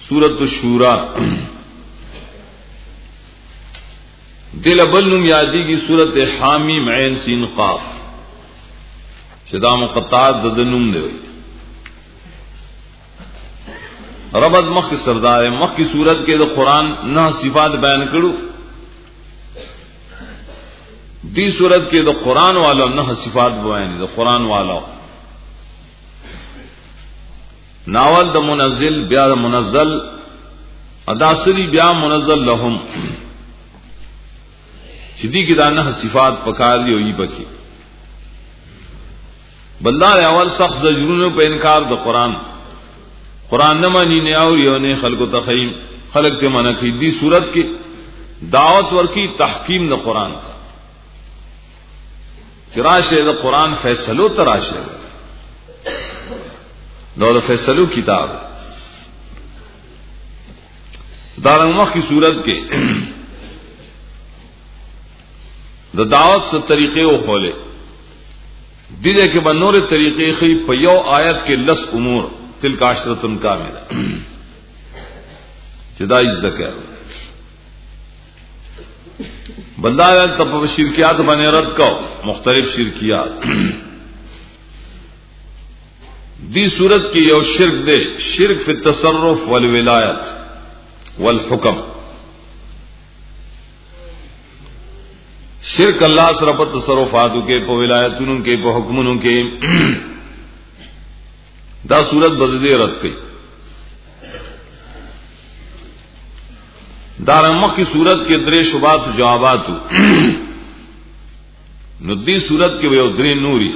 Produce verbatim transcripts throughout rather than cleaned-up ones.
سورۃ الشورى دل بلنم یادی کی سورۃ حامیم عین سین قاف شدا مقطعات ددنم دے ہوئی ربط مخ کی سردار مخ کی صورت کے تو قرآن نہ صفات بیان کرو دی صورت کے تو قرآن والا نہ صفات بیان تو قرآن والا ناول د منزل بیا د منزل اداسری بیا منزل لهم چدی کی دانہ صفات پکار دی ہوئی بکی بلدار اول سخت زجرونو پہ انکار د قرآن قرآن نہ مانی نے اور یو نے خلق و تخیم خلق تے منع کی دی صورت کی دعوت ورکی تحکیم د قرآن کا فراش د قرآن فیصلو تراش دور فیصلو کتاب دارنگمخ کی صورت کے دا دعوت سے طریقے و خولے دیدے کے بنور طریقے خی پیو آیت کے لس امور تل کا عشرتن کاملہ جدائی ذکر بندہ آیت تب شرکیات بنے رد کو مختلف شرکیات دی صورت کی یو شرک دے شرک فی التصرف والولایت والحکم شرک اللہ سرپ تصرفاتوں کے پو ولایتوں کے پو حکموں کے دا صورت بددے رد کی دارمخ کی صورت کے درے شبات جوابات ندی صورت کے وہ درے نوری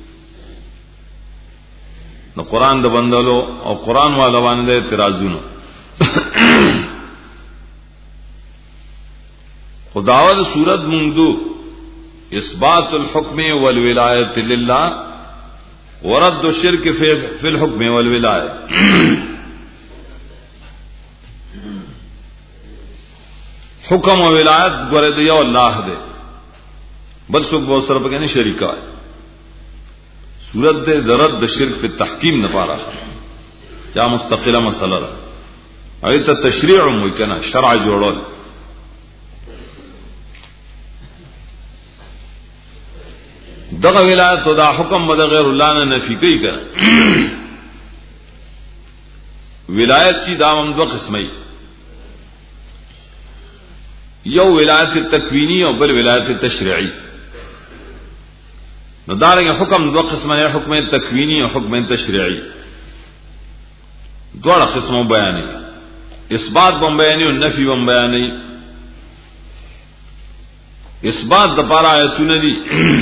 نہ قرآن د بندلو اور قرآن والا باندې اعتراضونو خداوند صورت منذ اثبات الحکم والولایت للہ ورد الشرک فی الحکم والولایت حکم و ولایت گورے دیو اللہ دے بل سب بہت سر پکے نہیں شریکہ ہے صورت دے درد شرک فی تحکیم نہ پارا کیا مستقلہ مسئلہ رہا ابھی تو تشریع ہوئی کہنا شرع جوڑو دغ ولایت دا حکم بدا غیر اللہ نے نفی کئی کہنا ولایت چی دامم دو قسمی یو ولایت تکوینی اور بل ولایت تشریعی نداریں حکم دو قسم ہے حکم تکوینی اور حکم تشریعی دوڑا قسموں بیانی اثبات بم بیانی اور نفی بم بیانی اثبات دپارا آیتون دی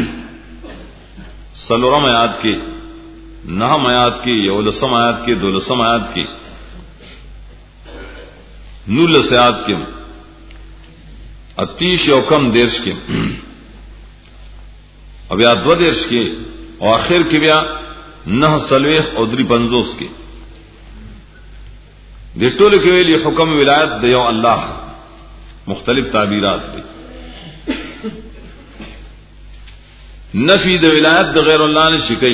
سلورم آیات کے نہم آیات کے یولسم آیات کے دولسم آیات کے نولس آیات کے اتیش و کم دیرش کے اب یا دو دیرش کے اور آخر کے بیا نہ سلویخ اور دری پنزوس کے دیٹول کے لیے حکم ولایت دیو اللہ مختلف تعبیرات بھی نفی د ولایت د غیر اللہ نے شکئی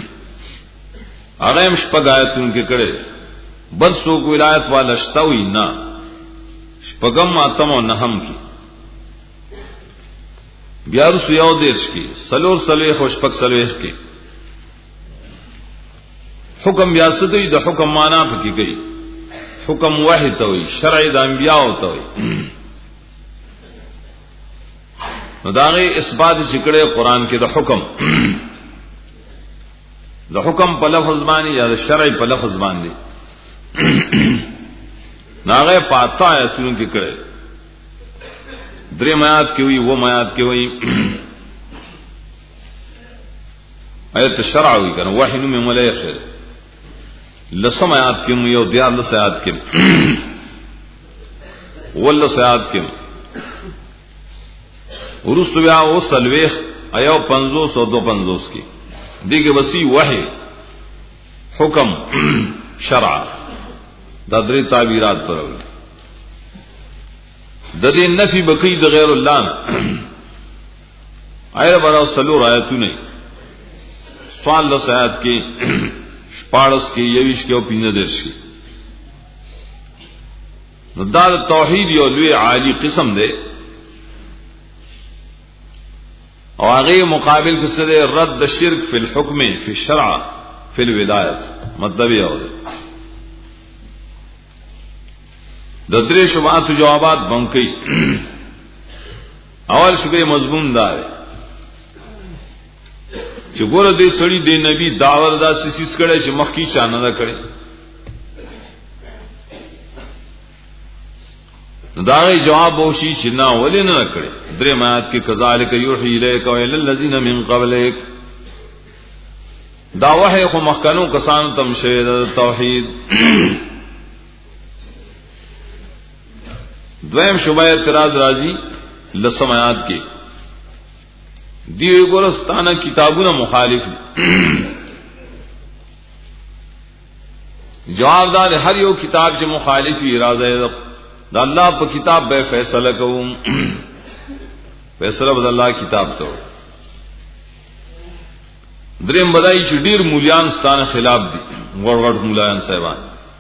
اغیم شپگ آیت ان کے کڑے بل سوک ولایت والا شتاوی نا شپگم آتم و نہم کی بیارو سیاو دیرش کی سلور سلویخ و شپک سلویخ کی حکم بیاستوی دا حکم مانا پکی گئی حکم واحد ہوئی شرع دا انبیاء ہوتا ہوئی نو داغی اثبات چکڑے قرآن کے دا حکم دا حکم پا لفظ بانی یا دا شرع پا لفظ باندی ناغی پاتا آیتون کے کڑے درے میات کی ہوئی وہ میات کی ہوئی آیت شرع ہوئی کرنا واحد میں ملے خیر لسم آیات کی ہوئی اور دیار لس آیات کی واللس آیات کی ورست بیا او سلویخ ایو پنزوس اور دو پنزوس کی دیکھ وسیع وحی حکم شرع دادری تعبیرات پر ہوئی ددی نفی بقی د غیر اللہ آئے برا سلور آیتو نہیں سوال لس آیت کی پاڑس کی یویش کی اور پینہ درش کی نو دا توحید یو لوی عالی قسم دی او هغه مقابل کې سره رد شرک فی الحکم فی الشرع فی الولایت مطلب یو دی. د درې شبهات جوابات بنکي. اول شبهه مضمون دا دی چې ګوره دې سړی دې نبی داور دا سیس کړي چې مخکې چانه نه کړي. دا جواب وشي چې نه ولې نه کړي. درې آیات کې کذالک یوحی الیک و الی الذین من قبلک دا وحی خو مخکنو کسانو تم شوی د توحید. دویم شبهه اعتراض راځي لسم آیات کې دی ګورستانه کتابونه مخالف جواب دار هر یو کتاب چې مخالفي اراده دا الله په کتاب به فیصله کوم فیصله بد الله کتاب ته. دریم بدای چې ډیر مولیان ستانه خلاف دي غړ غړ مولیان صاحبان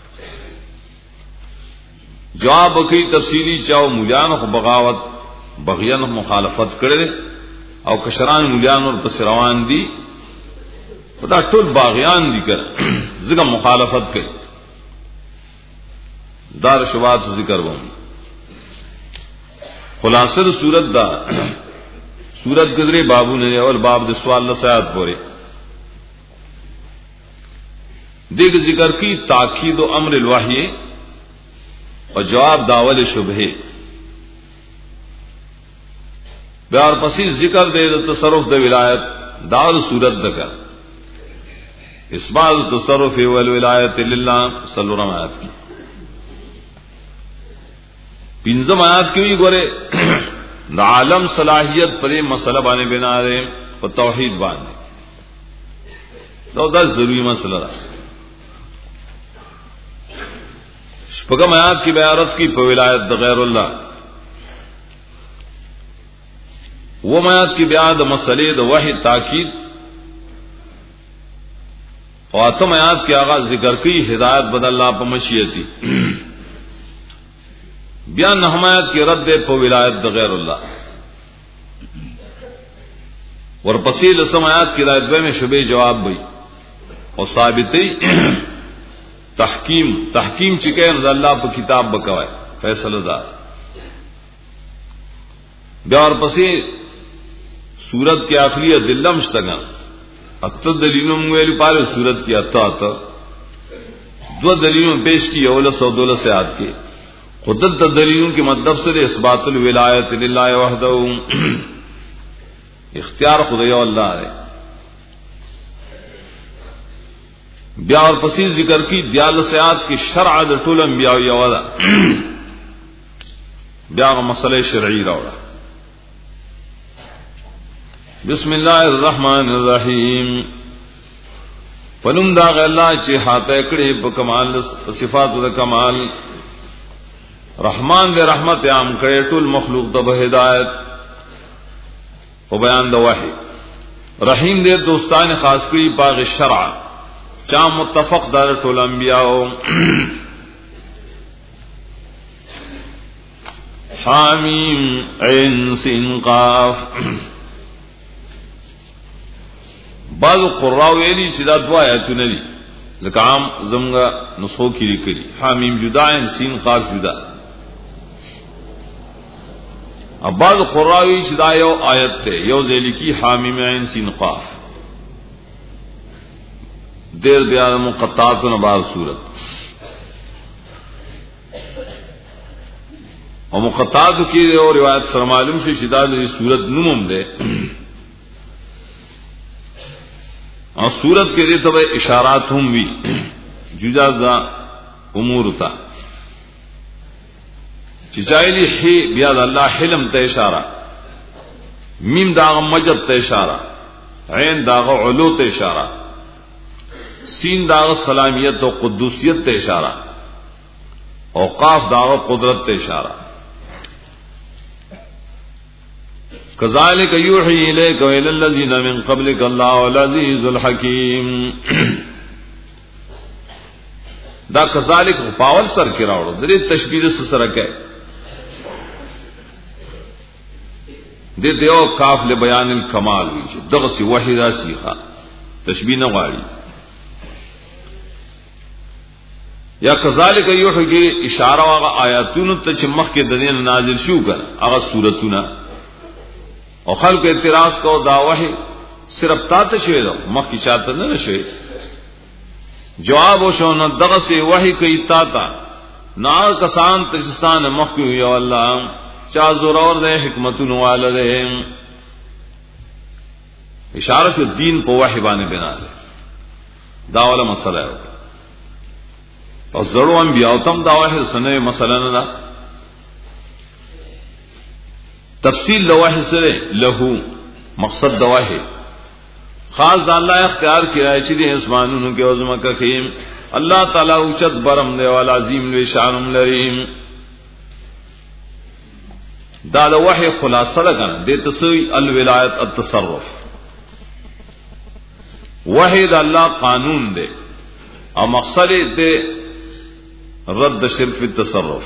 جواب کوي تفصیلی چاو مولیان خو بغاوت بغیان مخالفت کړي او کشران مولیان ور پس روان دي دا ټول باغیان دي کړ زګه مخالفت کوي. دار شبات ذکر وم خلاصه صورت دا صورت گزرے بابو نے اول باب د سوال لسات پورے دیکھ ذکر کی تاکید و امر الوحی اور جواب داول شبہے بیار پسی ذکر دے تصرف د ولایت دار صورت دکر اسباد تصرف والولایت للہ صلی اللہ علیہ وسلم کی پنځم آیات کې وی ګوره د عالم صلاحیت پرې مسله باندې بنا ده او توحید باندې دا د ضروري مسله ده. شپږم آیات کې بیانات کی په ولایت د غیر الله. و آیات کې بیا د مسلې د وحی تاکید او اتم آیات کې آغاز ذکر کی ہدایت بدل الله په مشیتی بیان حمایت کی رد په ولایت د غیر الله. ورپسې لسم آیات کی رد میں شبہ جواب وي او ثابتې تحکیم تحکیم چې کین الله په کتاب بکوي فیصله ده. بیا ورپسې سورت کی آخری دلم شتګه ات دلیلوں ویل پاره سورت کی اتا اتا دو دلیلوں پیش کی اول سو دولہ سے آیات کی قدرت دلیلوں کے مطلب سے اثبات الولایت للہ وحدہ اختیار خدای اللہ ہے. بیا اور پسیز ذکر کی دیال سیات کی شرع د ټول انبیاء یو ده بیا مسئلہ شرعی راوړه. بسم اللہ الرحمن الرحیم پنوم دا الله چې هاته کړي په کمال صفات د کمال رحمان دے رحمت عام کرے ټول مخلوق د ہدایت او بیان د وحی. رحیم دے دوستان خاص کری باغ شرع چا متفق دار ټول انبیاء حامیم عین سین قاف. بعض قراء ویلی چې دا دوا آیاتونه دي لکه عام زمغه نسخو کې لیکلي حامیم جدا عین سین قاف جدا. بعض قراوی چې دا یو آیت ته یو ذیلی کی حامیم عین سین قاف دیر بیا مقطعات و بعض صورت او مقطعات کی اور روایت سره معلوم شي چې دا د صورت نوم ده او صورت کې دې ته اشارات هم وی جدا دا امور تا چې جایلی هي بیا د الله حلم ته اشاره میم دا مجد ته اشاره عین دا علو ته اشاره سین دا سلامیت او قدوسیت ته اشاره او قاف دا قدرت ته اشاره. کذالک یوحی الیک و الی الذین من قبلک الله العزیز الحکیم. دا کذالک پاول سر کې راوړو درې تشبیه سره کوي د دیو کاف له بیان الکمال وی چې دغه سی وحی راسیخه تشبیه نه غواړي یا کذالک یو کې اشاره واغه آیاتونو ته چې مخکې د دین نازل شو کړه هغه سورتونه او خلق اعتراض کو دا وحی صرف تا ته شوی دا مخکې چاته نه شوی جواب وشو نو دغه سی وحی کوي تا تا نا کسان تشستان مخکې یو الله چا زور اور دے حکمتون والدے اشارہ شو دین کو وحی باندې بنا دے دا والا مسئلہ ہے اور زړو انبیاء تم دا وحی سنوي مسئلہ نه دا تفصیل دا وحی سره له مقصد دا وحی خاص دا اللہ اختیار کیا ہے چې اسمانونو کې عظمت کخیم اللہ تعالی اوچت برم دے والا عظیم لوی شانم لریم دا د وحی خلاصه ده کنه د تسوی الولایت التصرف وحی د الله قانون ده او مقصد ده رد شرک فی التصرف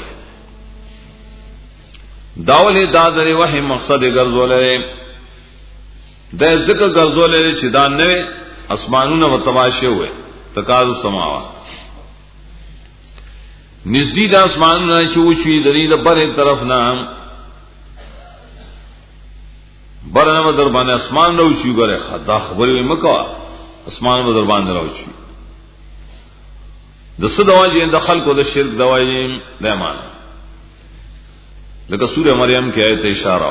داول دا د وحی مقصد ګرځولې د ذکر ګرځولې چې دا نه اسمانونه وتواشه وي تکاد السماوات نزدې د اسمانونه چې وچوي د دې په بره طرف نه برنه در باندې اسمان راوچی غره خدا خبرې مکوا اسمان در باندې راوچی د څه دواجی د خلکو د شرک دواجی د ایمان لکه سوره مریم کې آیت اشاره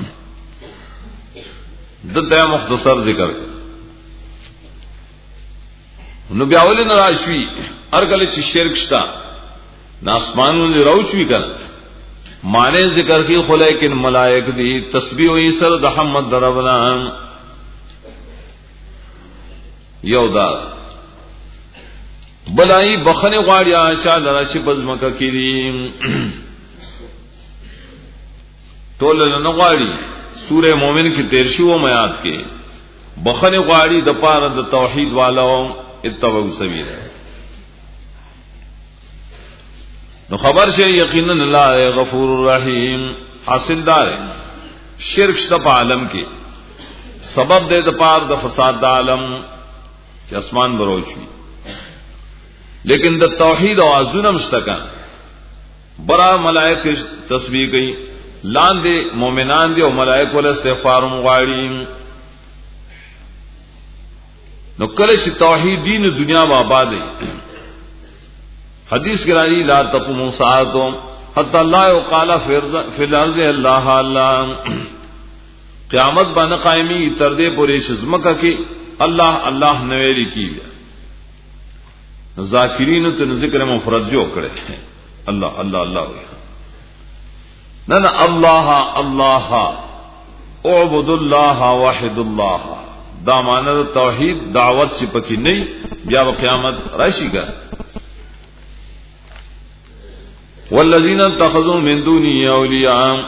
د ته مختصر ذکر نو بیا ولې نه راشي هر کله چې شرک شتا د اسمانونو راوچی کړه معنی ذکر کی خو لیکن ملائک دی تسبیح و سر د حمد دربنا یو دا بلای بخنه غواړي آشا درشه بزمکه کړي ټول نه غواړي سوره مومن کې تیر شو میات کې بخنه غواړي د پاره د توحید والو اتبعوا سبیل نو خبر شه یقینا الله غفور الرحیم حاصل دار شرک شته په عالم کې سبب دې د پاره د فساد د عالم چې اسمان بروچوي لیکن د توحید او ازونه مستقا برا ملائکه تسبیح کوي لاندې مؤمنان دي او ملائکه ول استغفار مغواړي نو کله چې توحید دین دنیا و آباد دي حدیث کرانی لا تقوم ساعتهم حتى لا يقال في الارض الله الله قیامت باندې قائمي تر دې پورې شزمکه کې الله الله نویری کیږي ذاکرین ته ذکر مفرد جو کړي الله الله الله نه نه الله الله اعبد الله واحد الله دا معنی توحید دعوت چې پکې نه بیا قیامت راشي ګر والذین اتخذوا من دونه اولیاء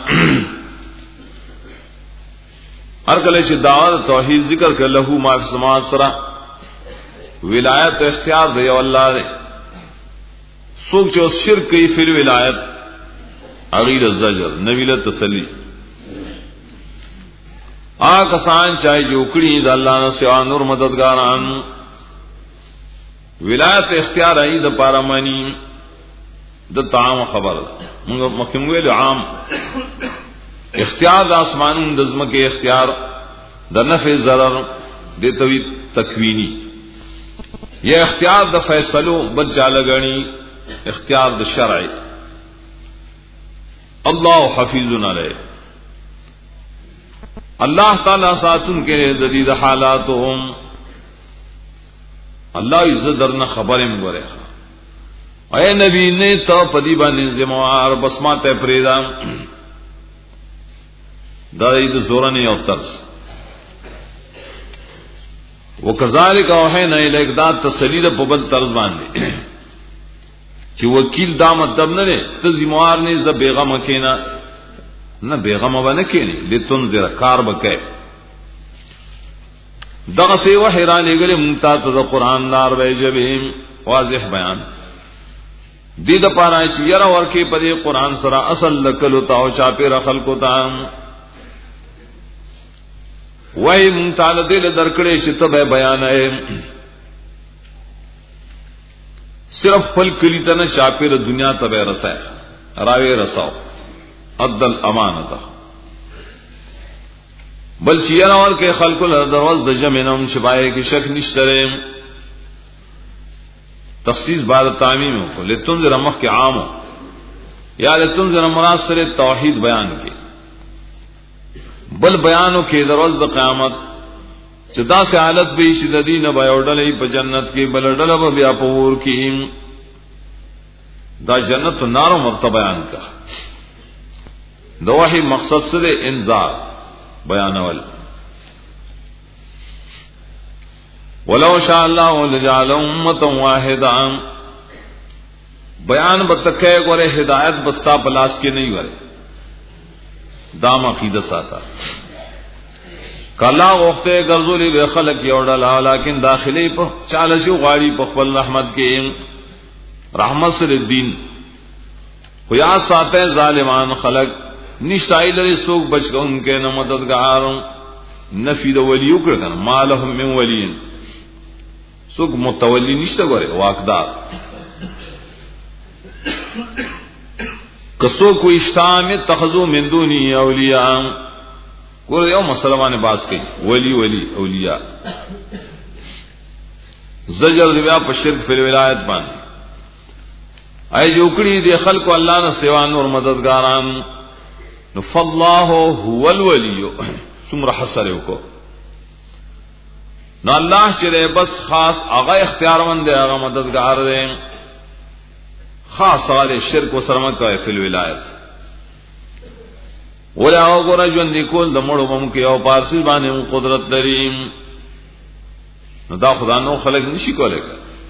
ہر کله چې دعوت توحید ذکر کړه له ما فی السماوات سره ولایت اختیار دی الله دې څوک چې شرک کوي فر ولایت اغیر الزجر نبیله تسلی آ کسان چای جو کړي د الله نه سوا نور مددګاران ولایت اختیار ای د پارمانی د تعام خبر موږ مخکې ویل عام اختیار د اسمانونو د زمکه اختیار د نفع ضرر د توی تکوینی یا اختیار د فیصلو بل چاله غنی اختیار د شرع الله حفیظ علیه الله تعالی ساتون کې د دې حالاتهم الله عزت درنه خبرم غره اے نبی نے تو پدی باندې زموار بس ماته پریدا دا دې زورنه یو ترس وکذالک اوحینا الیک دا تسلیل په بل طرز باندې چې وکیل دا مطلب نه نه ته زموار نه ز بیغم کینا نه بیغم باندې کینی لتنذر کار بکې دغه سی وحی را لګل ممتاز د قران نار وجبهم واضح بیان دې د پاره چې یره ورکی په دې قران سره اصل لکلو تا او چا په رخل کو تا وای مون تعالی دې درکړې چې ته به بیانې صرف فل کلی ته نه چا په دنیا ته به رسای راوي رساو ادل امانته بل چې یره ورکه خلق له دروازه د جمعنم شبای کې شک نشته تخصیص بعد تعمیم کو لتنذر مخ کے عام یا لتنذر مراد سره توحید بیان کی بل بیانو کې دروز د قیامت چې دا سه حالت به شددین بیاوډلې په جنت کې بلډل به بیا پور کې دا جنت نار مرتبه بیان کا دوحی مقصد سره انذار بیانول ولو شاء الله لجعل امه واحده بیان بتکے گورے ہدایت بستا پلاس کے نہیں ورے دام عقیدہ ساتا کلا وخت غرذلی به خلق یوڑلا لیکن داخلی په چالشو غاڑی په خپل رحمت کې رحمت سره دین خیا ساتے ظالمان خلق نشتای لري سوق بچون کې نه مددگار نفی د ولیو کړه مالهم من ولین سوق متولی نشته غره واقدار کسو کو اشتام تخذو من دونی اولیاء ګور یو مسلمان باز کوي ولی ولی اولیاء زجر دی په شرک په ولایت باندې ای جوړی دی خلق الله نه سوا نور مددګاران نو فالله هو الولی څومره حسره وکړو نو الله چې بس خاص هغه اختیارمند دی هغه مددگار دی خاص والے شرک و سرمت کوي په ولایت ولا وګور ژوند کول د مړو بم کې او پارسی باندې قدرت لري نو دا خدا نو خلق نشي کولای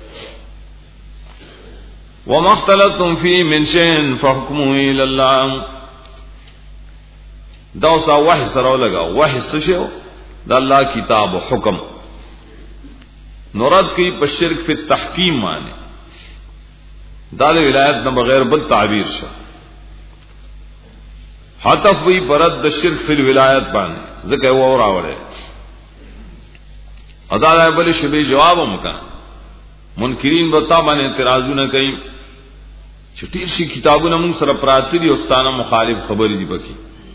وما اختلفتم فيه من شيء فحكمه الى الله دا اوسه وحي سره لگا وحي څه شو د الله کتاب او حکم نورد کی په شرک فی التحکیم معنی دا د ولایت نه بغیر بل تعبیر شو حتف وی پرد د شرک فی الولایت باندې ځکه و اوراوله ادا له بل شبی جواب وکا منکرین بتا باندې اعتراضونه کوي چټیر شي کتابونه موږ سره پراتی دي استانه مخالف خبرې دي پکې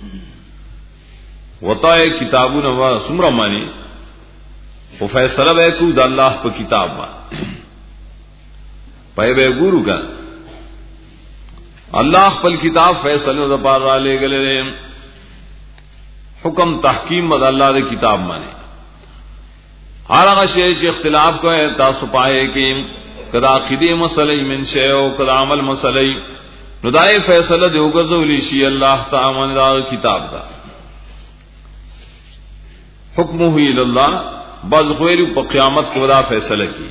وتاي کتابونه وا سمره معنی او فیصله وکړو د الله په کتاب باندې پای به ګورو کا الله خپل کتاب فیصله د پاره را لګلې حکم تحکیم د الله د کتاب باندې هر هغه شی چې اختلاف کوي تاسو پائے کې کدا عقیده مسلې من شی او کدا عمل مسلې نو دای فیصله دی وګرځولې شي الله تعالی د کتاب دا حکمه الی الله بعض غیر په قیامت کې ودا فیصله کی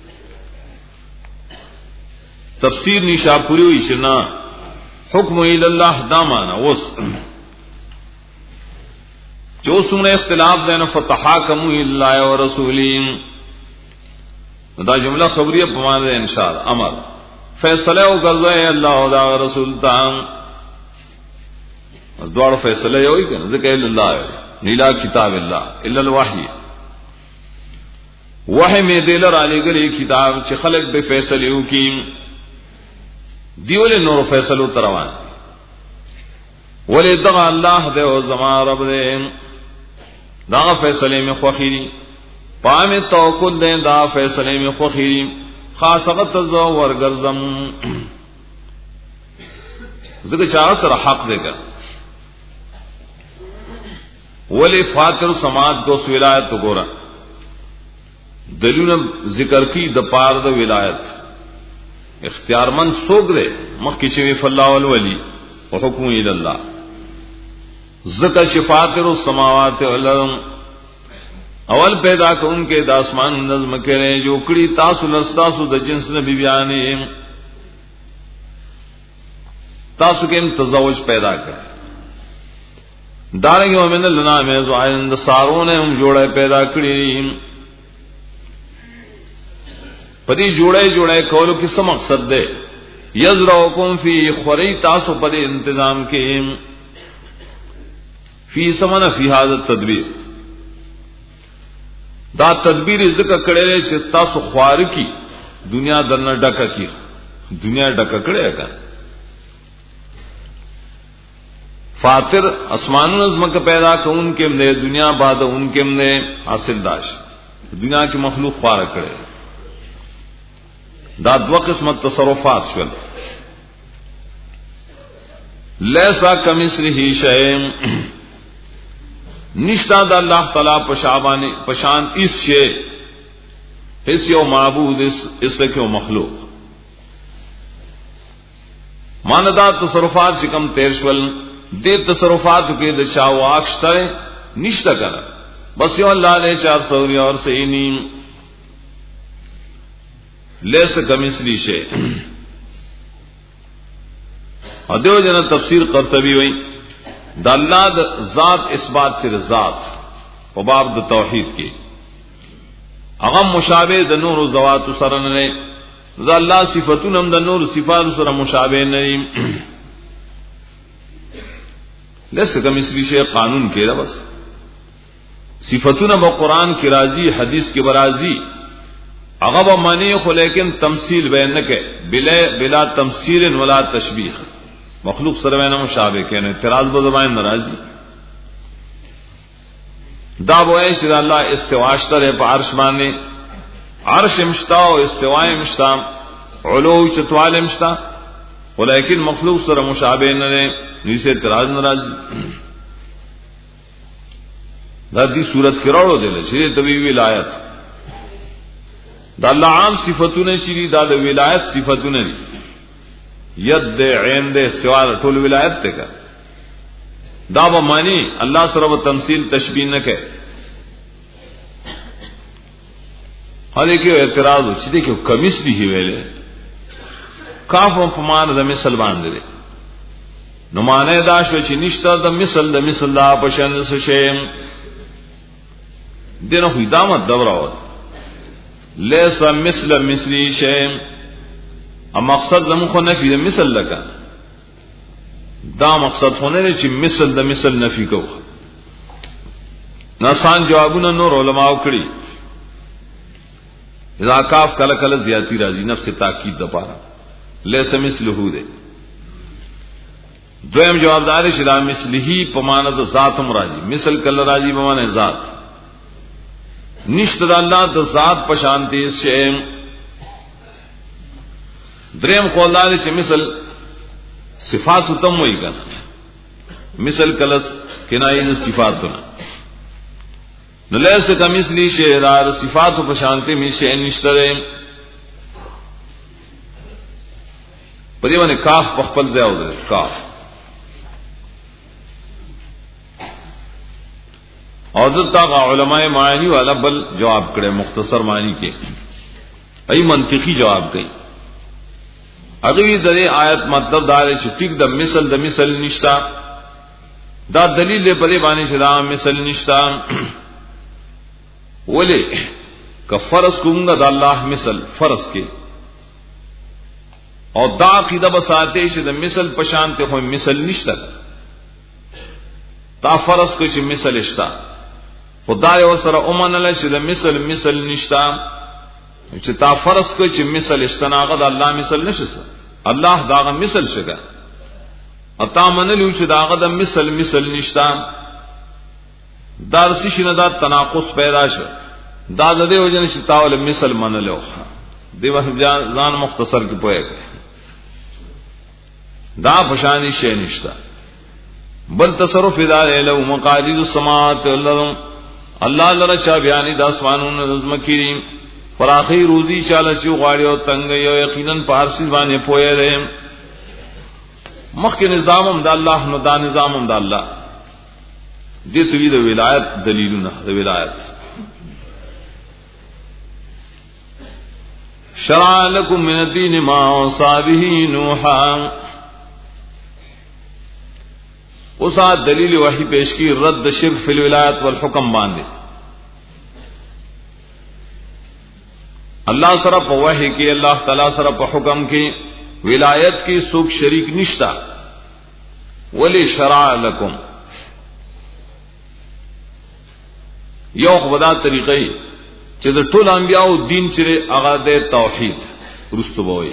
تفسیر نشاپوری وی شنا حکم الی الله دامانا وس جو سمنے اختلاف دین فتحاکموا الی اللہ و رسولین دا جملہ خبریہ پمانے انشاء امر فیصلہ او غزوہ اللہ و دا رسول تام دوڑ فیصلہ یوی کہ ذکر اللہ نیلا کتاب اللہ الا الوحی وحی میں دلر علی گلی کتاب چ خلق بے فیصلے کی دیول نور فیصلو تروان ولی دغا اللہ دے و زمان رب دے دا فیصلے میں خوخیری پام توکل دے دا فیصلے میں خوخیری خاصغت زو ورگرزم ذکر چاہ سر حق دے کر ولی فاتر سماعت کو ولایت تو گورا دلیل ذکر کی د پار د ولایت اختیار مند سوګ دے مخکې چې فالله والولی او حکم الی الله ذکر شفاطر السماوات والارض اول پیدا کون کے د اسمان نظم کرے جو کړي تاسو لستاسو د جنس نه بیبیانې تاسو کې تزوج پیدا کړ دارنګ ومن لنا مې زوائند سارون هم جوړه پیدا کړی پدی جوړه جوړه کولو کې څه مقصد ده یزرعکم فی خوری تاسو پر انتظام کے فی سمن فی حاضر تدبیر دا تدبیر ذکر کڑے سے تاسو خوار کی دنیا درنا ڈکا کی دنیا ڈکا کڑے گا فاتر اسمان نظم کا پیدا کہ ان کے نے دنیا بعد ان کے نے حاصل داش دنیا کی مخلوق خوار کڑے دا دو قسمت تصرفات شول لیسا کمثلہ شیء نشتا دا اللہ تعالی پشابانی پشان اس شے اس یو معبود اس اس کے مخلوق ماندا تصرفات چکم تیرشول دے تصرفات کے دشا واکشتر نشتا کرا بس یو اللہ نے چار سوری اور سینی لیس کمثلی شے اور دیو جنا تفسیر قرطبی ہوئی دا اللہ دا ذات اس بات سے ذات و باب دا توحید کی اغم مشابہ دا نور و ذوات سرن نے دا اللہ صفتون ہم دا نور صفات سر مشابہ نہیں لیس کمثلی شے قانون کے بس صفتون با قرآن کی راضی حدیث کی برازی اغب معنی خو لیکن تمثیل بین کے بلا بلا تمثیل ولا تشبیہ مخلوق سره وینا مشابه کینه اعتراض به زبان ناراضی دا وای چې الله استواشتره په عرش باندې عرش مشتا او استوای مشتا علو چتوال مشتا ولیکن مخلوق سره مشابه نه نه نیسه اعتراض ناراضی دا دې صورت کې راوړو دي چې توی ولایت دا الله عام صفاتونه شری دا د ولایت صفاتونه دي ید عین دے سوال ټول ولایت ته کا دا به معنی الله سره و تمثيل تشبیه نه کوي هله کې اعتراض چې دې کې کمیس دی ویلې کاف په معنا د مثل باندې نو معنی دا شو چې نشته د مثل د مثل لا پشن څه شی دنه خو دامت دوره لیس مثل مثلی شی ا مقصد زمو خو نفی د مثل لکا دا مقصد خو نه چې مثل د مثل نفی کو ناسان جوابونه نور علماء کړي اذا کاف کله کله زیاتی راځي نفس تاکید د پاره لیس مثله ده دویم جوابدار چې دا مثله په معنا د ذات هم راځي مثل کله راځي په معنا ذات نشته د الله د ذات په شانتی شی دریم قول دار چې مثل صفات تم وی کنه مثل کلس کنایه د صفاتونه نو لیس کمثلی شی را صفات په شانتی می شی نشته په دې باندې کاف په خپل ځای او کاف او دغه علماء معنی والا بل جواب کړي مختصر معنی کې ای منطقي جواب کوي اغوی د آیت مطلب دا چې ټیک د مثل د مثل نشتا دا دلیل دی په دې باندې چې دا مثل نشتا ولې که فرض کومه د الله مثل فرض کې او دا عقیده بساته چې د مثل پشان ته خو مثل نشتا تا فرض کو چې مثل نشتا خدای او سره اومنل چې د مثل مثل نشتا چې تا فرض کو چې مثل استناغه د الله مثل نشته الله داغه مثل شګه اتا منلو چې داغه د مثل مثل نشتا دارسی شنه دا تناقض پیدا شو دا د دې وجنه چې تاول مثل منلو دیو ځان مختصر کې پوهه دا پشانی شی نشتا بل تصرف اداره له مقالید السماوات والارض الله لره چا بیان د اسمانونو نظم کړي فراخی روزی چاله شو غاړي او تنگ یو یقینا پارسی باندې پوهه ده مخکې نظام هم د الله نو دا نظام هم د الله دې توی د ولایت دلیلونه د ولایت شرع لكم من الدين ما وصى به نوحا اوسا دلیل وحی پیش کی رد شرک فی الولایت والحکم باندې اللہ سره په وحی کې الله تعالی سره په حکم کې ولایت کې څوک شریک نشتا ولی شرع لكم یو خدا طریقې چې د ټول انبیانو دین چې هغه د توحید رستبوي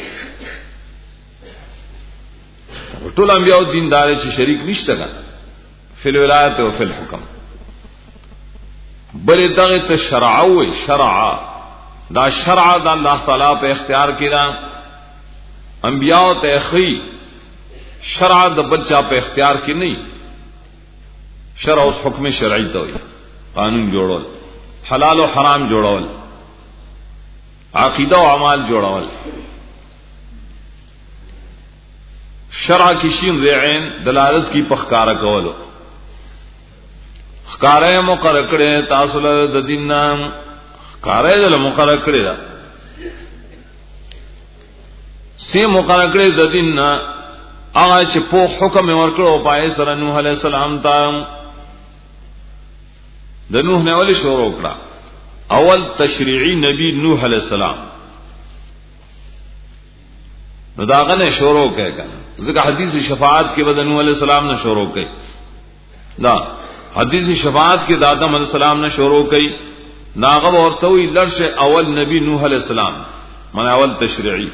ټول انبیانو دین دار چې شریک نشته کنه فی الولایت او فی الحکم بل دغه ته شرع او شرع دا شرع د الله تعالی په اختیار کې دا انبیاء ته خي شرع د بچا په اختیار کې نه شرع او حکم شرعي ته وي قانون جوړول حلال او حرام جوړول عقیده او اعمال جوړول شرع کی شین رعین دلالت کی پخکارا کولو خکارے مقرر کړي تاسو له د دین نام خکارے دل مقرر کړي دا سی مقرر کړي د دین نا هغه چې په حکم ورکړو پای سره نوح علیہ السلام ته د نوح نه ولې شروع کړه اول تشریعی نبی نوح علیہ السلام نو داغه نه شروع کړه کنه ځکه حدیث شفاعت کې بدن نوح علیہ السلام نه شروع کړي دا حدیث شفاعت کې د آدم علیہ السلام نه شروع کړي ناغه ورته وی لرشه اول نبی نوح علیہ السلام من اول تشریعی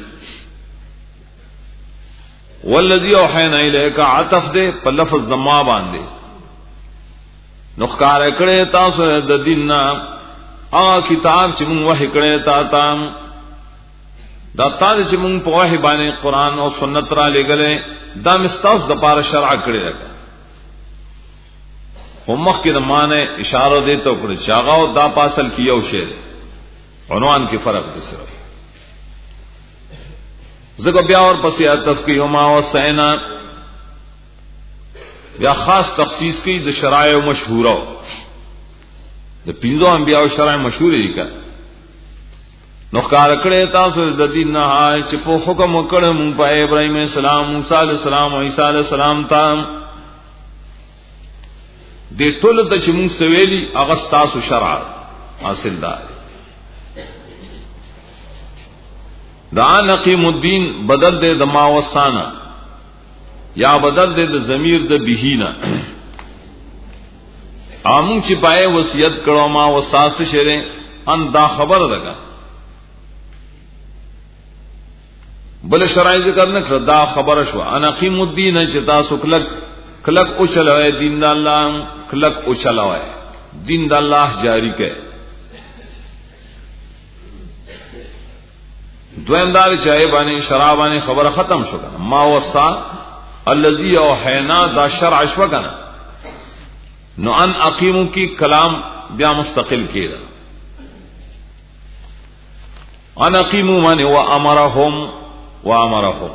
والذی اوحینا الیک عطف دے په لفظ زما باندې نخکار کړه تاسو د دین نا ا کتاب چې مونږ وحی کړه تا تا دا تاسو چې مونږ په وحی باندې قران او سنت را لګلې دا مستاس د پاره شرع کړی راکا همخ کې د معنی اشاره دی ته کړی چاغه او دا پاسل کیو شه عنوان کې فرق دی صرف زګو بیا اور پسې عطف کې هما وسینا یا خاص تخصیص کی د شرایع مشهوره د پینځو انبیاء شرایع مشهور دي کا نو کار کړه تاسو د دین نه چې په حکم وکړه مون په ابراهیم السلام موسی علیہ السلام او عیسی علیہ السلام ته د ټول د چې مون سویلی هغه تاسو شرع حاصل ده دا نقیم الدین بدل دے د ما وصانا یا بدل دے د ضمیر د بهینا امون چې پای وصیت کړو ما وصاص شره ان دا خبر ده بل شرایط ذکر نه کړ دا خبر شو ان نقیم الدین چې تاسو کلک کلک او چلوي دین د الله کلک او چلوي دین د الله جاری کړي دویم دار چاہے باندې شرع باندې خبره ختم شو کنه ما وصا الذي اوحینا دا شرع شو کنه نو ان اقیمو کی کلام بیا مستقل کیدا ان اقیمو معنی و امرهم و امرهم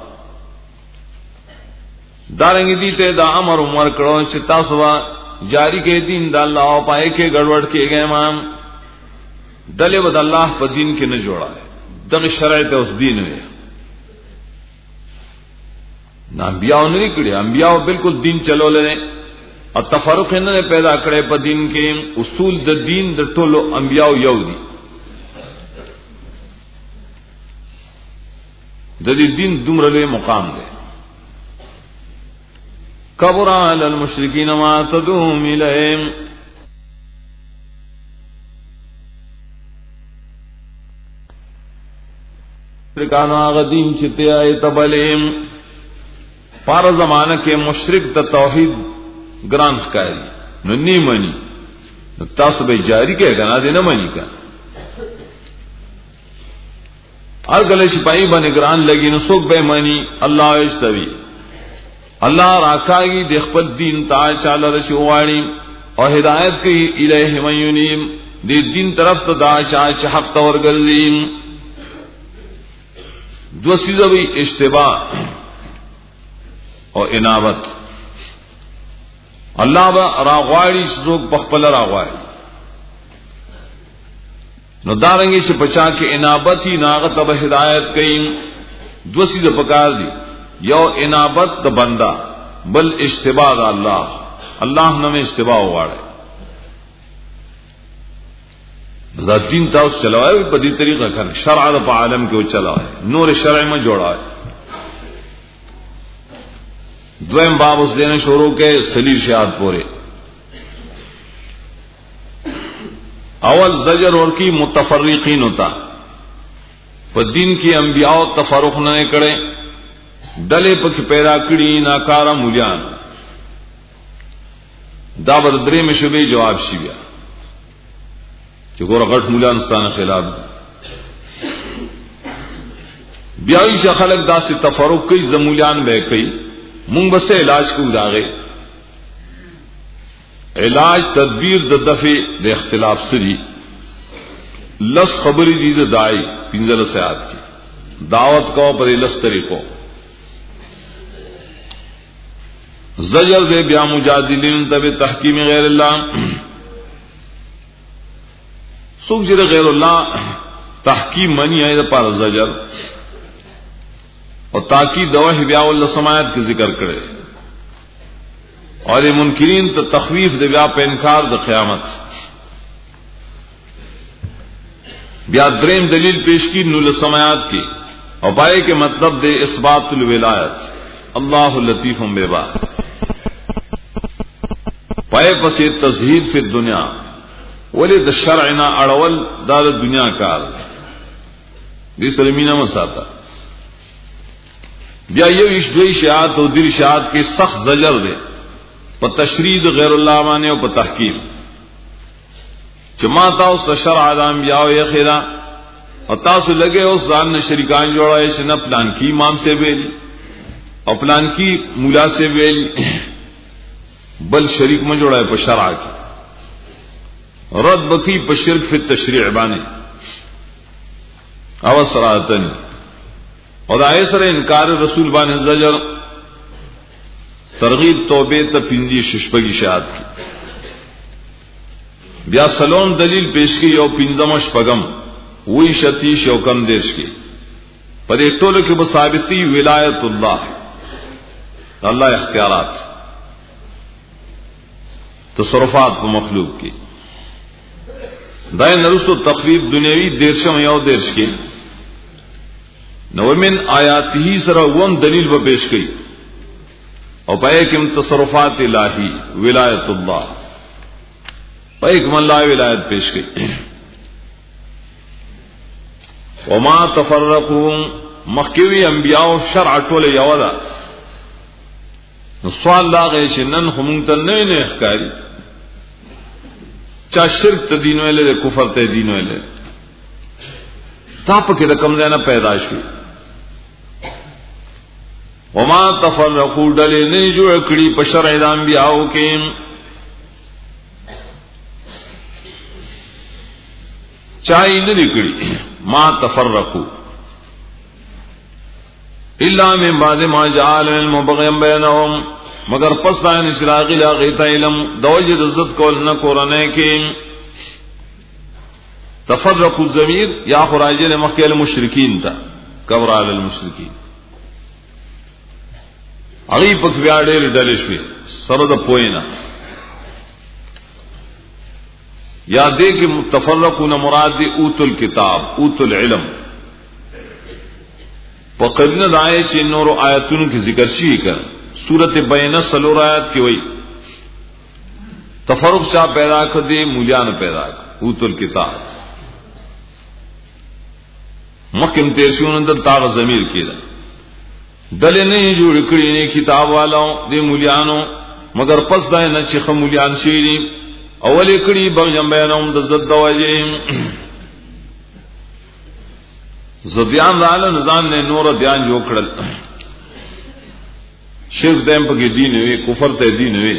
دارنګ دي ته دا امر عمر کړو چې تاسو جاری کې دین د الله او پای کې ګډوډ کېږي امام دله ود الله په دین کې نه جوړا ہے دغه شرایط اوس دین وي نا انبیاء نه کړي انبیاء بالکل دین چلول نه او تفرق نه پیدا کړي په دین کې اصول د دین د ټولو انبیاء یو دي د دې دین دومره لوی مقام دی کبر علی المشرکین ما تدعوهم الیهم مشرکانو آغا دین چتے آئے تبلیم پارا زمانہ کے مشرک دا توحید گران خکاری نو نی منی نو تاسو بے جاری کہے گا نا دے نا منی کا ار گلے شپائی بنے گران لگی نو سوک بے منی اللہ اشتوی اللہ راکاگی دیکھ پت دین تا چالا رشی واری اور ہدایت کی الہ من ینیم دی دین طرف تا دا چاچ حق تورگل دیم دو سیزوی اشتباع اور انابت اللہ با راغواری شزوک بخپل راغواری نو دارنگی سے پچا کے انابت ہی ناغت اب ہدایت کئی دو سیز پکار دی یو انابت دا بندہ بل اشتباع دا اللہ اللہ نمی اشتباع ہوارے دا دین تا اس چلاوائے پا دی طریقہ کھانا شرع دا پا عالم کے وہ چلاوائے نور شرع میں جوڑا ہے دویم باب اس دینے شروع کے سلیل شہاد پورے اول زجر اور کی متفرقین ہوتا پر دین کی انبیاء تفرق نہ کرے ڈلے پک پیدا کڑی ناکارا مولیان دا بدرے میں شبے جواب شیبیا کہ گورا غٹ مولیان ستانہ خلاف بیاوی شا خلق دا سے تفرق کئی زمولیان بے کئی مونگ بس علاج کو داغے علاج تدبیر د دفع د اختلاف سری لس خبری دی د دائی پنزل سیاد کی دعوت کو پر لس طریقوں زجر دے بیا مجادلین تب تحکیم غیر اللہ سوک جر غیر اللہ تحکیم منی ہے پر زجر اور تاکید دوہ بیا اللہ سمایت کے ذکر کرے اور یہ منکرین تو تخویف دے بیا پہ انکار د قیامت بیا دریم دلیل پیش کی نول سمایات کی اور پائے کے مطلب دے اثبات الولایت اللہ لطیف بے بات پائے پس تزہید فی الدنیا ولی د شرعنا اڑول دار دنیا کار دی سلمینہ مساتا بیا یہ اس دوی شاعت و دل شاعت کے سخت زجر دے پا تشرید غیر اللہ مانے و پا تحکیم چماتا اس شرع آدم بیاو یا خیرہ اور تاسو لگے اس زان نے شریکان جوڑا ہے شنہ پلان کی امام سے بیلی اور پلان کی مولا سے بیلی بل شریک میں جوڑا ہے پا شرع کی رد بکی پا شرک فی التشریع بانے او سراتنی اور آئے سر انکار رسول بانے زجر ترغیب توبے تا پنجی ششپگی شاعت کی بیا سلون دلیل پیش کی you Panjim شپگم we Satish you come دیش کی پر ایک طول کی بثابتی ولایت اللہ اللہ اختیارات تصرفات کو مخلوق کی دائیں نرست و تقریب دنیاوی دیرشم یو دیرش کی نومن آیات ہی سرا ون دلیل و پیش کی اور پیکم تصرفات الہی ولایت اللہ پیکم اللہ ولایت پیش کی وما تفرقوا مخکوی انبیاء شرع ټول یودا سوال لاغه شنن همونتن نه نه اخکاری چا شرک ته دین ویلې کفر ته دین ویلې تا په کې رقم نه پیدا شي وما تفرقوا دل نه جوړ کړي په شرع د انبیاء کې چای نه نکړي ما تفرقوا الا من بعد ما جعل المبغض بينهم مگر پس دائن اشراقی لاغیتا علم دوجد عزت کول نہ قرآن کے تفرق الضمیر یا خراجل مخی المشرکین تا کبر علی المشرکین اغی پک بیاڑیر ڈلشوی سرد پوئینا یا دے کہ تفرقون مراد دی اوت الکتاب اوت العلم پقرن دائے چی نور آیتون کی ذکر شی کر سورت بینہ سلور آیت کی وئی تفرق شاہ پیدا کر دے مولیان پیدا کر اوت الکتاب مخم تیرشون اندر تاغ ضمیر کی دا دلے نہیں جو رکڑی نے کتاب والاوں دے مولیانوں مگر پس دائے نچخ مولیان شیری اولی کڑی بغیم بینہم دا زد دواجیم زدیان دالا نظام نے نور دیان جو کڑل شرک دیم پکی دین ہوئے کفر تے دین ہوئے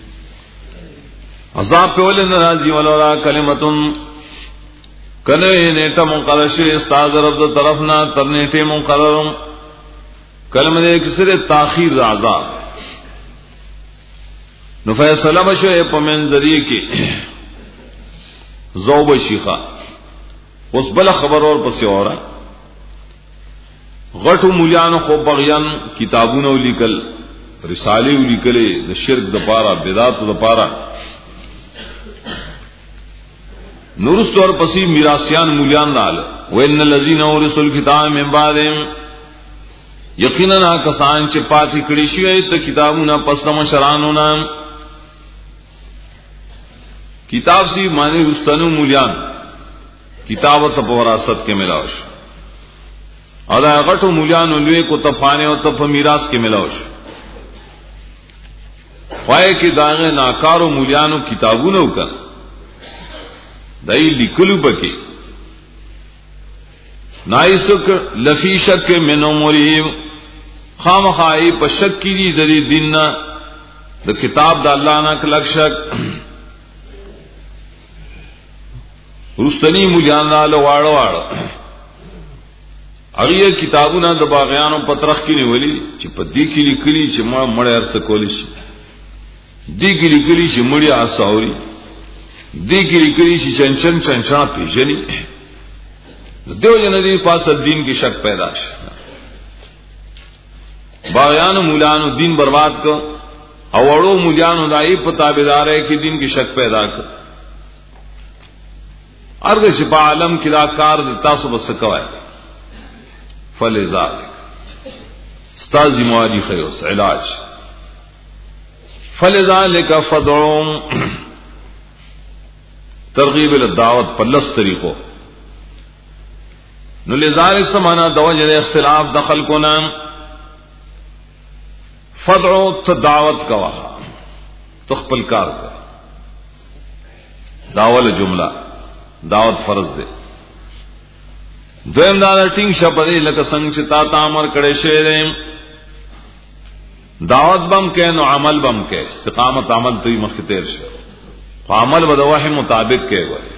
عذاب پہ اولی نرازی ولولا کلمتن کنوی نیٹا منقرر شر استاذ رب دا طرفنا تر نیٹے منقرر کلمہ دے کسر تاخیر عذاب نفیصلہ بشوئے پا منظری کی زوب شیخہ اس بلا خبر اور پسی ہو رہا غټو مولیان خو بغیان کتابونه ولیکل رسالې ولیکلې د شرک د پاره بدعت د پاره نورست اور پسی میراثیان مولیان دال وان الذين ورثوا الكتاب من بعدهم یقینا کسان چې پاتې کړي شوی ته کتابونه پس د مشرانو نام کتاب سی معنی رستنو مولیان کتابت په وراثت کې ملاوش او دا غټو مولیانو لوی کو تفانه او تف میراث کې ملاوش وای کې داغه ناکارو مولیانو کتابونه وکړه دای لیکلو بکې نایسک لفی شک من امرهم خامخای په شک کې دي د دین د کتاب د الله نه کلک شک رستنی مولیان له واړو واړو هغه کتابونه د باغیانو پترخ کې نیولې چې په دې کې لیکلي چې ما مړ ارس کول شي دې کې لیکلي چې مړی آساوري دې کې لیکلي چې چنچن چنچا پیژني دیو جن دې پاس دین کې شک پیدا شي باغیانو مولیانو دین برباد کو او وړو مولیانو دای په تابعداري کې دین کې شک پیدا کړ ارګه چې په عالم کې دا کار د تاسو بس کوي فلذلک استاذ موادی خیوس علاج فلذلک فدعوم ترغیب الدعوت په لس طریقو نو لذلک سمانا دوجه اختلاف دخل کو نام فدعو تدعوت کوا تخپل کار کا داول جمله دعوت فرض دے دویم دا ټینګ شپدې لکه څنګه چې تا تامر کړي شه دې دعوت بم کې نو عمل بم کې استقامت عمل ته مخ تیر شه عمل به د وحی مطابق کې وي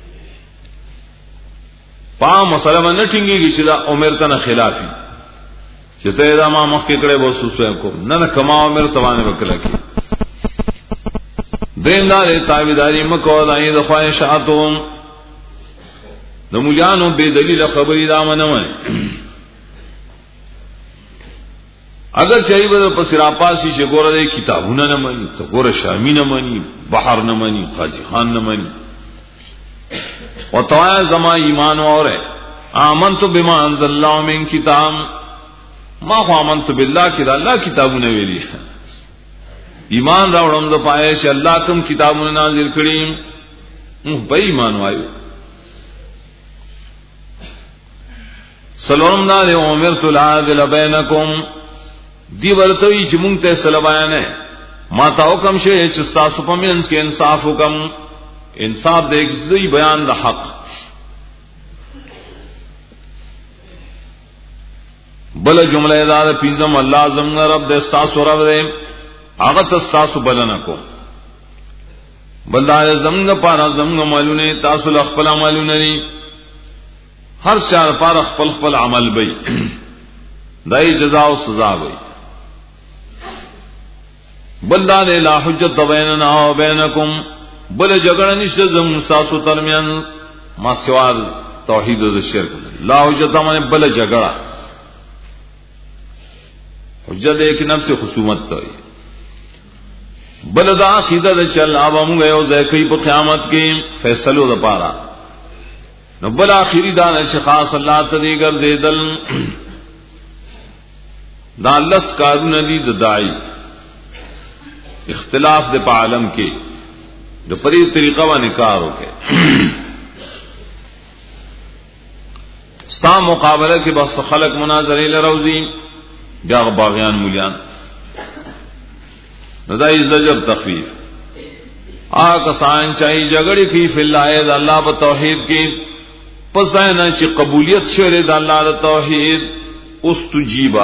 پا مسلمان نه ټینګيږي چې دا عمر ته خلافي چې ته دا ما مخ کې کړي وو سوسه کو نه نه کما عمر ته باندې وکړه کې دین دا تابعداري مکو دای د خواهشاتو نو مولیانو بے دلیل خبری دا منوانی اگر چاہی بدر پس راپاسی چه گورا دے کتابونا نمانی تا گورا شامی نمانی بحر نمانی قاضی خان نمانی و توایا زما ایمان اور ہے آمنتو بما انزل اللہ من کتاب ما خو آمنتو باللہ کدا اللہ کتابونا ویلی ایمان راوڑم دا پائے چه اللہ کم کتابونا نازل کریم بھئی ایمان وائیو سلام دا دے امرت العادل بینکم دی ورتوی چې مونږ ته سلام بیان ہے ما تا حکم شه چې تاسو په منځ کې انصاف حکم انصاف دې ځای بیان د حق بل جمله دا پینځم الله زم رب دې تاسو رب دې هغه تاسو بلنه کو بل دا زمغه پارا زمغه مالونه تاسو خپل عملونه دي ہر چار پار خپل خپل عمل بئی دای جزاء او سزا بئی بلدان لا حجت بیننا و بینکم بل جګړه نشته زموږ تاسو ترمیان ما سوال توحید او شرک لا حجت باندې بل جګړه حجت ایک نفس خصومت ته بل دا عقیده د چل اوامو یو ځکه په قیامت کې فیصلو د پاره نو بل آخری دان شخاص اللہ تدی گرزیدل دا لس کارون دی دا دائی اختلاف دے پا عالم کے جو پری طریقہ و نکارو کے ستا مقابلہ کے بس خلق مناظر لروزی بیا باغیان مولیان ندائی زجر تخفیف آکا سائن چاہی جگڑی کی فی اللہ دا اللہ با توحید کی پس دائنا چی قبولیت شعر دا اللہ دا توحید استجیبا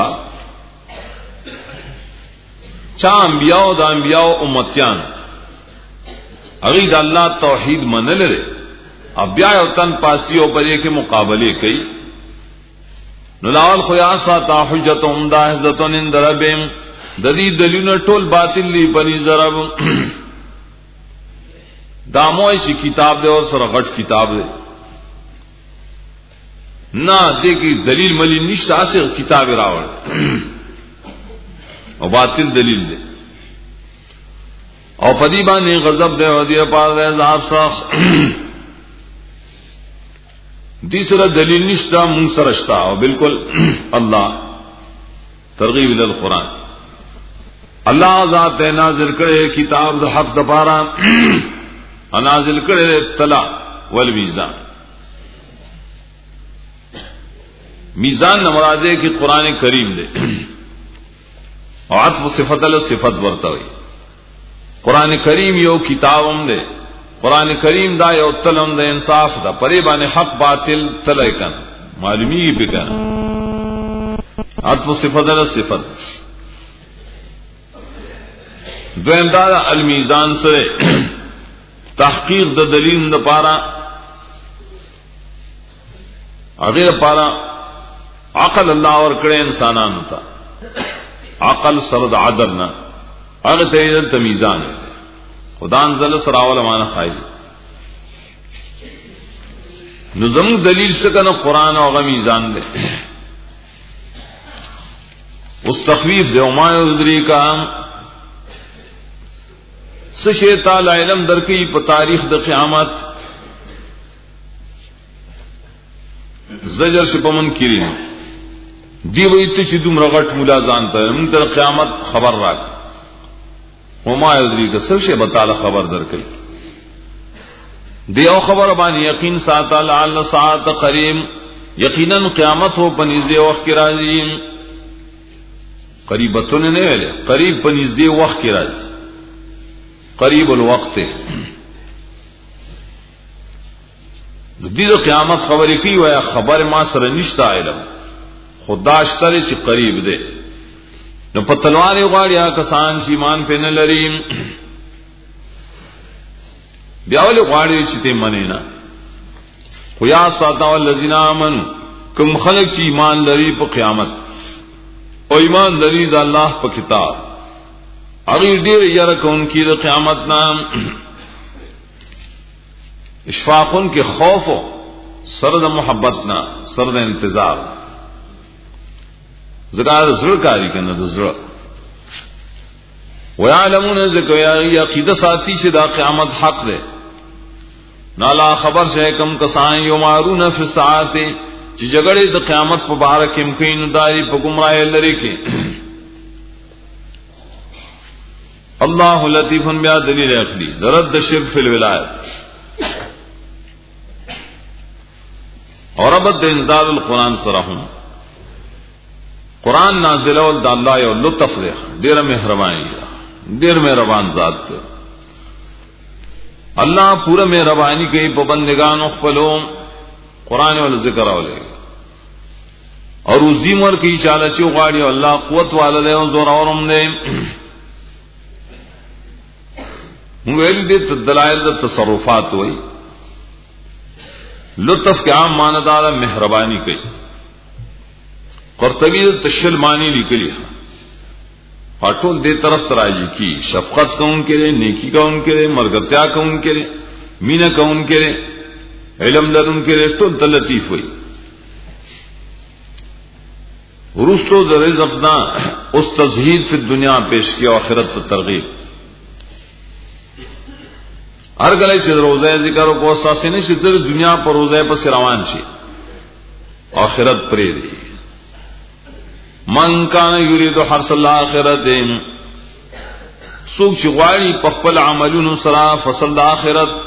چا انبیاء دا انبیاء امتیان اگی دا اللہ توحید من لرے اب بیا یو تن پاسی او پدے کے مقابلے کئی نلاول خیاسا تا حجتهم دا حجتون اندربیم ددی دلیون ټول باطل لی پنی ضرب داموئی چی کتاب دے اور سر غٹ کتاب دے نہ دیکھی دلیل ملی نشتا سے کتاب راوڑ اور باطل دلیل دے اور پدی باندې غضب دے اور دے پار دے عذاب سخت تیسرا دلیل نشتا من سرشتا اور بالکل اللہ ترغیب ال القرآن. الله ذات نازل کړي کتاب د حق د پاره نازل کړي تلا والمیزان. میزان نہ مراد ہے کہ قرآن کریم دے اور عطف صفت ال صفت ورته وي. قرآن کریم you کتابم they Quran cream the you تلم دے انصاف دا پرے باندې حق باطل تلای کن معلومی بھی کن عطف صفت ال صفت. دویم دا المیزان سره تحقیق د دلیل د پارا هغه پارا عقل الله ور کړه انسانانو ته عقل سره د عدل نه هغه ته د میزان خدا انزل سراول معنا خایي نظم دلیل څخه قرآن او میزان دی. اس تخویف دے وما یدری کا سشی تعالی علم درکی په تاریخ د قیامت زجر شپمن کړي دی وی ته چې دومره غټ مولا ځان ته موږ تر قیامت خبر راک وما یدری کا سشی به تعالی خبر درکړي دی او خبر باندې یقین ساته لعل ساعت قریب یقینا قیامت هو پنځه وخت کې راځي. قریبتون نه ویل قریب پنځه وخت کې راځي قریب الوقت. د دې قیامت خبرې کوي وای خبر ما سره نشته علم خدا شتره چې قریب دی. نو په تلوار غواړي کسان چې ایمان په نه لري بیا ولې غواړي چې ته منې نه. خو یا ساده الذین آمنوا کوم خلک چې ایمان لري په قیامت او ایمان لري د الله په کتاب هغه ډیر یاره کون کی د قیامت نام اشفاقن کے خوف سر د محبت نا سر د انتظار زګار زړه کاری کنه د زړه ويعلمون ذکر یقید ساتھی چې دا قیامت حق ده. نالا خبر شه کم کسان یمارون فی الساعات چې جګړې د قیامت په باره کې ممکن دای په گمراهی لري کې. الله لطیف بیا دلیل اخلی رد شرک فی الولایت اور ربط انزال القرآن سرهم قرآن نازل ول د الله یو لطف دی ډیر مهرباني ډیر مهربان ذات دی. الله پورا مهرباني کوي په بندگانو خپلو قرآن ول ذکر اولې اور عظیم ور کی چاله چې غاړي الله قوت والے او زور اورم دی. ویل دې دلائل د تصرفات وای لطف کے عام معنی دار مہربانی کوي. قرطبی تشل معنی لیکلی پټول دې طرف تراجی کی شفقت کون کرے نیکی کون کرے مرګتیا کون کرے مینا کون کرے علم درون کرے ټول لطیف وای. ورستو د رزق نا اس تزہید فی دنیا پیش کیا آخرت ته ترغیب. ہر گلے سے روزہ ذکر کو اساس نے شتر دنیا پر روزہ پر روان شي آخرت پرې دی. من کان یرید حرث الاخرته سوق چې غواړي په خپل عملونو سره فصل د آخرت